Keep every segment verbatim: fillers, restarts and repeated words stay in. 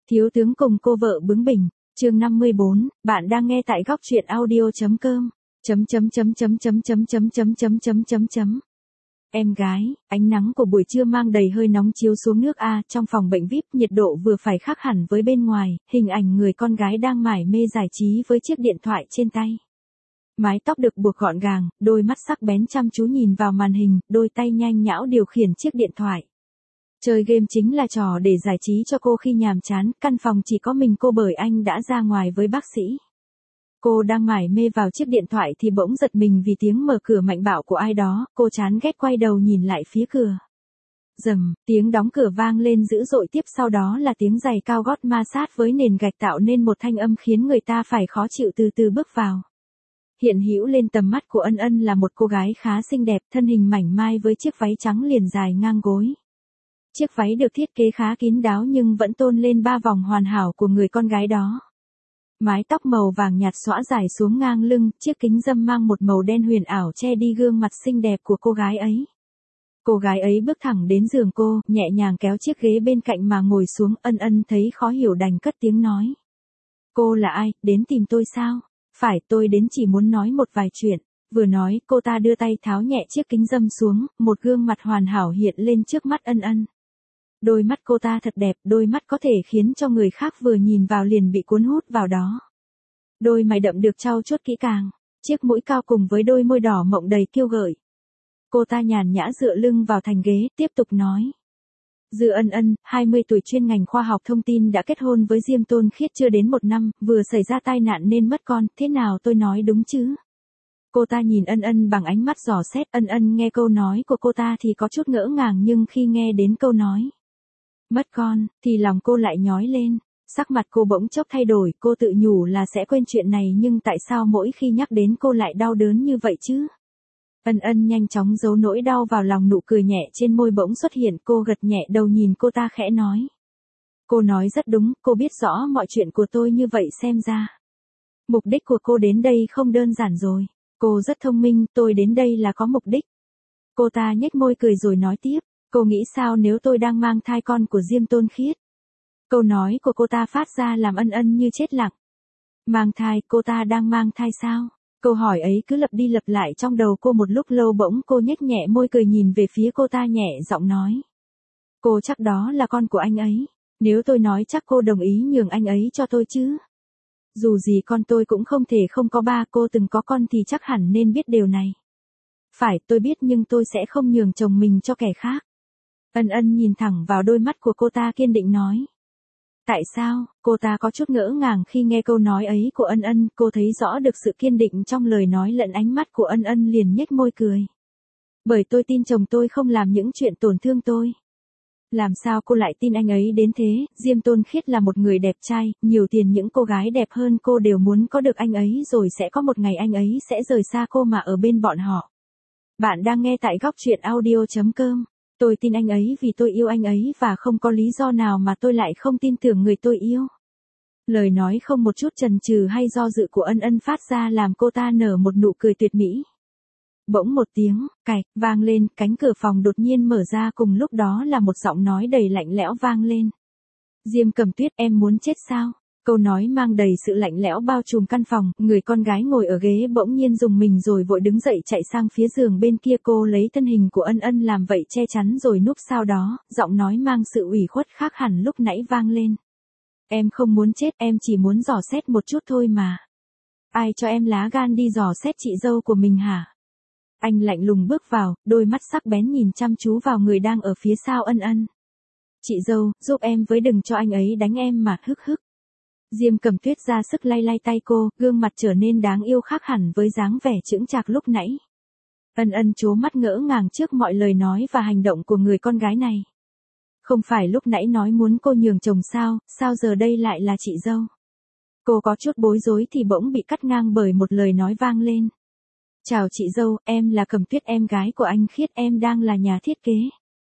Thiếu tướng cùng cô vợ bướng bỉnh, chương năm mươi bốn, bạn đang nghe tại góc truyện audio.com. Chấm chấm chấm chấm chấm chấm chấm chấm chấm chấm chấm chấm. Em gái, ánh nắng của buổi trưa mang đầy hơi nóng chiếu xuống nước A, trong phòng bệnh vi ai pi, nhiệt độ vừa phải khác hẳn với bên ngoài, hình ảnh người con gái đang mải mê giải trí với chiếc điện thoại trên tay. Mái tóc được buộc gọn gàng, đôi mắt sắc bén chăm chú nhìn vào màn hình, đôi tay nhanh nhão điều khiển chiếc điện thoại. Chơi game chính là trò để giải trí cho cô khi nhàm chán, căn phòng chỉ có mình cô bởi anh đã ra ngoài với bác sĩ. Cô đang mải mê vào chiếc điện thoại thì bỗng giật mình vì tiếng mở cửa mạnh bạo của ai đó, cô chán ghét quay đầu nhìn lại phía cửa. Rầm, tiếng đóng cửa vang lên dữ dội, tiếp sau đó là tiếng giày cao gót ma sát với nền gạch tạo nên một thanh âm khiến người ta phải khó chịu từ từ bước vào. Hiện hữu lên tầm mắt của Ân Ân là một cô gái khá xinh đẹp, thân hình mảnh mai với chiếc váy trắng liền dài ngang gối. Chiếc váy được thiết kế khá kín đáo nhưng vẫn tôn lên ba vòng hoàn hảo của người con gái đó. Mái tóc màu vàng nhạt xõa dài xuống ngang lưng, chiếc kính râm mang một màu đen huyền ảo che đi gương mặt xinh đẹp của cô gái ấy. Cô gái ấy bước thẳng đến giường cô, nhẹ nhàng kéo chiếc ghế bên cạnh mà ngồi xuống. Ân Ân thấy khó hiểu đành cất tiếng nói. Cô là ai, đến tìm tôi sao? Phải, tôi đến chỉ muốn nói một vài chuyện. Vừa nói, cô ta đưa tay tháo nhẹ chiếc kính râm xuống, một gương mặt hoàn hảo hiện lên trước mắt Ân Ân. Đôi mắt cô ta thật đẹp, đôi mắt có thể khiến cho người khác vừa nhìn vào liền bị cuốn hút vào đó. Đôi mày đậm được trau chuốt kỹ càng, chiếc mũi cao cùng với đôi môi đỏ mọng đầy kiêu gợi. Cô ta nhàn nhã dựa lưng vào thành ghế, tiếp tục nói. Dư Ân Ân, hai mươi tuổi, chuyên ngành khoa học thông tin, đã kết hôn với Diêm Tôn Khiết chưa đến một năm, vừa xảy ra tai nạn nên mất con, thế nào tôi nói đúng chứ? Cô ta nhìn Ân Ân bằng ánh mắt dò xét. Ân Ân nghe câu nói của cô ta thì có chút ngỡ ngàng, nhưng khi nghe đến câu nói mất con, thì lòng cô lại nhói lên, sắc mặt cô bỗng chốc thay đổi, cô tự nhủ là sẽ quên chuyện này nhưng tại sao mỗi khi nhắc đến cô lại đau đớn như vậy chứ? Ân Ân nhanh chóng giấu nỗi đau vào lòng, nụ cười nhẹ trên môi bỗng xuất hiện, cô gật nhẹ đầu nhìn cô ta khẽ nói. Cô nói rất đúng, cô biết rõ mọi chuyện của tôi, như vậy xem ra mục đích của cô đến đây không đơn giản rồi. Cô rất thông minh, tôi đến đây là có mục đích. Cô ta nhếch môi cười rồi nói tiếp. Cô nghĩ sao nếu tôi đang mang thai con của Diêm Tôn Khiết? Câu nói của cô ta phát ra làm Ân Ân như chết lặng. Mang thai, cô ta đang mang thai sao? Câu hỏi ấy cứ lặp đi lặp lại trong đầu cô một lúc lâu, bỗng cô nhếch nhẹ môi cười nhìn về phía cô ta nhẹ giọng nói. Cô chắc đó là con của anh ấy. Nếu tôi nói chắc cô đồng ý nhường anh ấy cho tôi chứ? Dù gì con tôi cũng không thể không có ba, cô từng có con thì chắc hẳn nên biết điều này. Phải, tôi biết, nhưng tôi sẽ không nhường chồng mình cho kẻ khác. Ân Ân nhìn thẳng vào đôi mắt của cô ta kiên định nói. Tại sao? Cô ta có chút ngỡ ngàng khi nghe câu nói ấy của Ân Ân, cô thấy rõ được sự kiên định trong lời nói lẫn ánh mắt của Ân Ân, liền nhếch môi cười. Bởi tôi tin chồng tôi không làm những chuyện tổn thương tôi. Làm sao cô lại tin anh ấy đến thế? Diêm Tôn Khiết là một người đẹp trai, nhiều tiền, những cô gái đẹp hơn cô đều muốn có được anh ấy, rồi sẽ có một ngày anh ấy sẽ rời xa cô mà ở bên bọn họ. Bạn đang nghe tại góc truyện audio.com. Tôi tin anh ấy vì tôi yêu anh ấy và không có lý do nào mà tôi lại không tin tưởng người tôi yêu. Lời nói không một chút chần chừ hay do dự của Ân Ân phát ra làm cô ta nở một nụ cười tuyệt mỹ. Bỗng một tiếng cạch vang lên, cánh cửa phòng đột nhiên mở ra, cùng lúc đó là một giọng nói đầy lạnh lẽo vang lên. Diêm Cẩm Tuyết, em muốn chết sao? Câu nói mang đầy sự lạnh lẽo bao trùm căn phòng, người con gái ngồi ở ghế bỗng nhiên rùng mình rồi vội đứng dậy chạy sang phía giường bên kia, cô lấy thân hình của Ân Ân làm vậy che chắn rồi núp sau đó, giọng nói mang sự ủy khuất khác hẳn lúc nãy vang lên. Em không muốn chết, em chỉ muốn dò xét một chút thôi mà. Ai cho em lá gan đi dò xét chị dâu của mình hả? Anh lạnh lùng bước vào, đôi mắt sắc bén nhìn chăm chú vào người đang ở phía sau Ân Ân. Chị dâu, giúp em với, đừng cho anh ấy đánh em mà, hức hức. Diêm Cẩm Tuyết ra sức lay lay tay cô, gương mặt trở nên đáng yêu khác hẳn với dáng vẻ chững chạc lúc nãy. Ân Ân trố mắt ngỡ ngàng trước mọi lời nói và hành động của người con gái này. Không phải lúc nãy nói muốn cô nhường chồng sao, sao giờ đây lại là chị dâu? Cô có chút bối rối thì bỗng bị cắt ngang bởi một lời nói vang lên. Chào chị dâu, em là Cẩm Tuyết, em gái của anh Khiết, em đang là nhà thiết kế.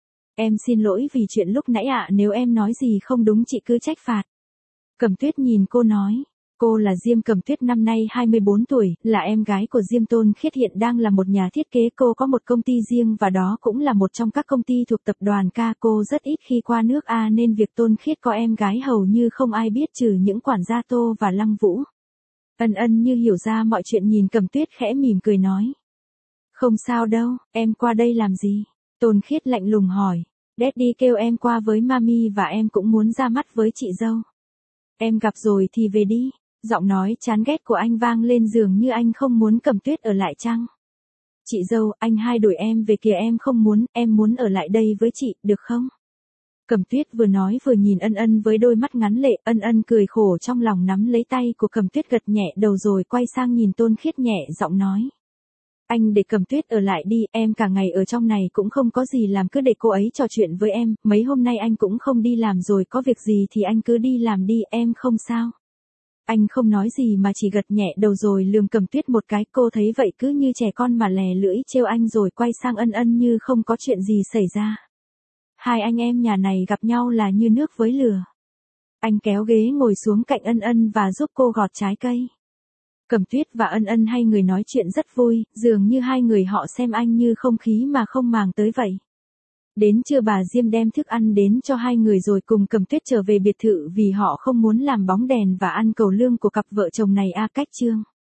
Em xin lỗi vì chuyện lúc nãy ạ, nếu em nói gì không đúng chị cứ trách phạt. Cẩm Tuyết nhìn cô nói. Cô là Diêm Cẩm Tuyết, năm nay hai mươi bốn tuổi, là em gái của Diêm Tôn Khiết, hiện đang là một nhà thiết kế. Cô có một công ty riêng và đó cũng là một trong các công ty thuộc tập đoàn K. Cô rất ít khi qua nước A nên việc Tôn Khiết có em gái hầu như không ai biết trừ những quản gia Tô và Lăng Vũ. Ân Ân như hiểu ra mọi chuyện, nhìn Cẩm Tuyết khẽ mỉm cười nói. Không sao đâu, em qua đây làm gì? Tôn Khiết lạnh lùng hỏi. Daddy kêu em qua với mami và em cũng muốn ra mắt với chị dâu. Em gặp rồi thì về đi. Giọng nói chán ghét của anh vang lên, dường như anh không muốn Cẩm Tuyết ở lại chăng? Chị dâu, anh hai đuổi em về kìa, em không muốn, em muốn ở lại đây với chị, được không? Cẩm Tuyết vừa nói vừa nhìn Ân Ân với đôi mắt ngắn lệ. Ân Ân cười khổ trong lòng, nắm lấy tay của Cẩm Tuyết gật nhẹ đầu rồi quay sang nhìn Tôn Khiết nhẹ giọng nói. Anh để Cẩm Tuyết ở lại đi, em cả ngày ở trong này cũng không có gì làm, cứ để cô ấy trò chuyện với em, mấy hôm nay anh cũng không đi làm rồi, có việc gì thì anh cứ đi làm đi, em không sao. Anh không nói gì mà chỉ gật nhẹ đầu rồi lườm Cẩm Tuyết một cái. Cô thấy vậy cứ như trẻ con mà lè lưỡi trêu anh rồi quay sang Ân Ân như không có chuyện gì xảy ra. Hai anh em nhà này gặp nhau là như nước với lửa. Anh kéo ghế ngồi xuống cạnh Ân Ân và giúp cô gọt trái cây. Cẩm Tuyết và Ân Ân hai người nói chuyện rất vui, dường như hai người họ xem anh như không khí mà không màng tới vậy. Đến trưa bà Diêm đem thức ăn đến cho hai người rồi cùng Cẩm Tuyết trở về biệt thự vì họ không muốn làm bóng đèn và ăn cầu lương của cặp vợ chồng này. A Cách chương